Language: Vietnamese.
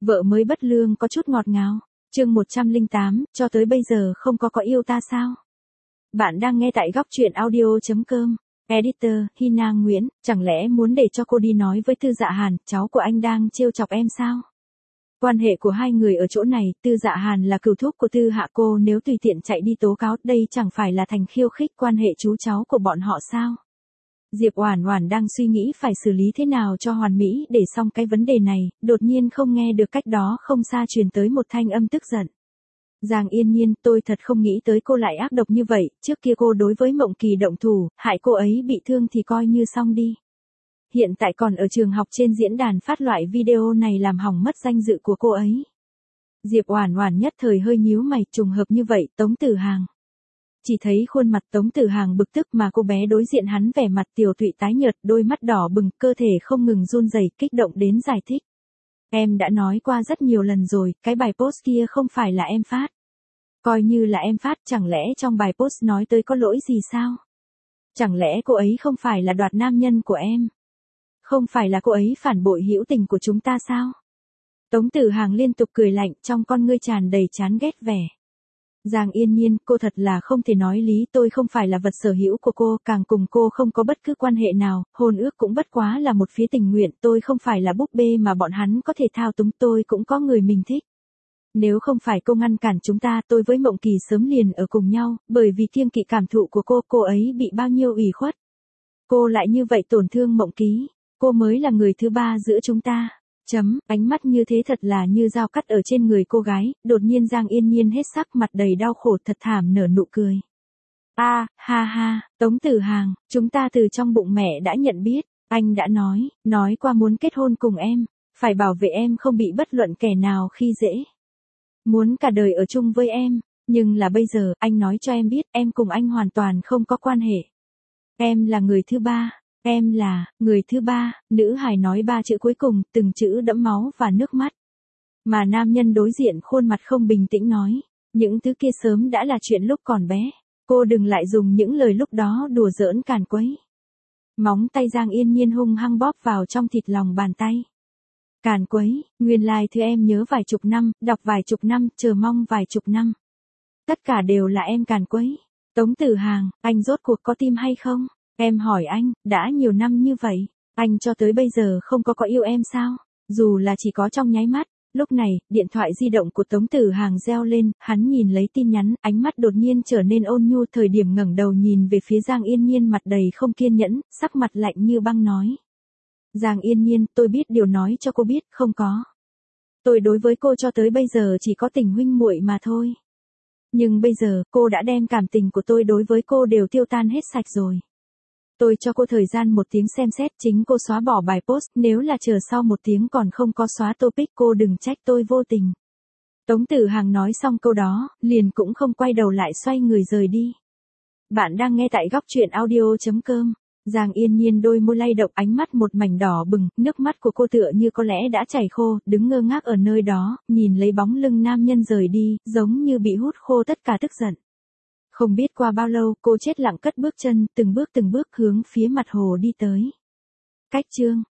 Vợ mới bất lương có chút ngọt ngào. Chương 108, cho tới bây giờ không có yêu ta sao? Bạn đang nghe tại góc truyện audio.com. Editor, Hina Nguyễn, chẳng lẽ muốn để cho cô đi nói với Tư Dạ Hàn, cháu của anh đang trêu chọc em sao? Quan hệ của hai người ở chỗ này, Tư Dạ Hàn là cừu thúc của Tư Hạ cô, nếu tùy tiện chạy đi tố cáo, đây chẳng phải là thành khiêu khích quan hệ chú cháu của bọn họ sao? Diệp Oản Oản đang suy nghĩ phải xử lý thế nào cho hoàn mỹ để xong cái vấn đề này, đột nhiên không nghe được cách đó không xa truyền tới một thanh âm tức giận. Giang Yên Nhiên, tôi thật không nghĩ tới cô lại ác độc như vậy, trước kia cô đối với Mộng Kỳ động thủ, hại cô ấy bị thương thì coi như xong đi. Hiện tại còn ở trường học trên diễn đàn phát loại video này làm hỏng mất danh dự của cô ấy. Diệp Oản Oản nhất thời hơi nhíu mày, trùng hợp như vậy, Tống Tử Hàng. Chỉ thấy khuôn mặt Tống Tử Hàng bực tức mà cô bé đối diện hắn vẻ mặt tiều tụy tái nhợt, đôi mắt đỏ bừng, cơ thể không ngừng run rẩy, kích động đến giải thích. Em đã nói qua rất nhiều lần rồi, cái bài post kia không phải là em phát. Coi như là em phát, chẳng lẽ trong bài post nói tới có lỗi gì sao? Chẳng lẽ cô ấy không phải là đoạt nam nhân của em? Không phải là cô ấy phản bội hữu tình của chúng ta sao? Tống Tử Hàng liên tục cười lạnh, trong con ngươi tràn đầy chán ghét vẻ. Giang Yên Nhiên, cô thật là không thể nói lý, tôi không phải là vật sở hữu của cô, càng cùng cô không có bất cứ quan hệ nào, hôn ước cũng bất quá là một phía tình nguyện, tôi không phải là búp bê mà bọn hắn có thể thao túng, tôi cũng có người mình thích. Nếu không phải cô ngăn cản chúng ta, tôi với Mộng Kỳ sớm liền ở cùng nhau, bởi vì kiêng kỵ cảm thụ của cô ấy bị bao nhiêu ủy khuất. Cô lại như vậy tổn thương Mộng Ký, cô mới là người thứ ba giữa chúng ta. Ánh mắt như thế thật là như dao cắt ở trên người cô gái, đột nhiên Giang Yên Nhiên hết sắc mặt đầy đau khổ thật thảm nở nụ cười. Ha ha, Tống Tử Hàng, chúng ta từ trong bụng mẹ đã nhận biết, anh đã nói qua muốn kết hôn cùng em, phải bảo vệ em không bị bất luận kẻ nào khi dễ. Muốn cả đời ở chung với em, nhưng là bây giờ, anh nói cho em biết, em cùng anh hoàn toàn không có quan hệ. Em là người thứ ba. Em là, người thứ ba, nữ hài nói ba chữ cuối cùng, từng chữ đẫm máu và nước mắt. Mà nam nhân đối diện khuôn mặt không bình tĩnh nói, những thứ kia sớm đã là chuyện lúc còn bé, cô đừng lại dùng những lời lúc đó đùa giỡn càn quấy. Móng tay Giang Yên Nhiên hung hăng bóp vào trong thịt lòng bàn tay. Càn quấy, nguyên lai thứ em nhớ vài chục năm, đọc vài chục năm, chờ mong vài chục năm. Tất cả đều là em càn quấy. Tống Tử Hàng, anh rốt cuộc có tim hay không? Em hỏi anh, đã nhiều năm như vậy, anh cho tới bây giờ không có yêu em sao? Dù là chỉ có trong nháy mắt. Lúc này, điện thoại di động của Tống Tử Hàng reo lên, hắn nhìn lấy tin nhắn, ánh mắt đột nhiên trở nên ôn nhu, thời điểm ngẩng đầu nhìn về phía Giang Yên Nhiên mặt đầy không kiên nhẫn, sắc mặt lạnh như băng nói. Giang Yên Nhiên, tôi biết điều nói cho cô biết, không có. Tôi đối với cô cho tới bây giờ chỉ có tình huynh muội mà thôi. Nhưng bây giờ, cô đã đem cảm tình của tôi đối với cô đều tiêu tan hết sạch rồi. Tôi cho cô thời gian 1 tiếng xem xét, chính cô xóa bỏ bài post, nếu là chờ sau 1 tiếng còn không có xóa topic cô đừng trách tôi vô tình. Tống Tử Hàng nói xong câu đó, liền cũng không quay đầu lại xoay người rời đi. Bạn đang nghe tại góc truyện audio.com. Giang Yên Nhiên đôi môi lay động, ánh mắt một mảnh đỏ bừng, nước mắt của cô tựa như có lẽ đã chảy khô, đứng ngơ ngác ở nơi đó, nhìn lấy bóng lưng nam nhân rời đi, giống như bị hút khô tất cả tức giận. Không biết qua bao lâu, cô chết lặng cất bước chân, từng bước hướng phía mặt hồ đi tới. Cách chương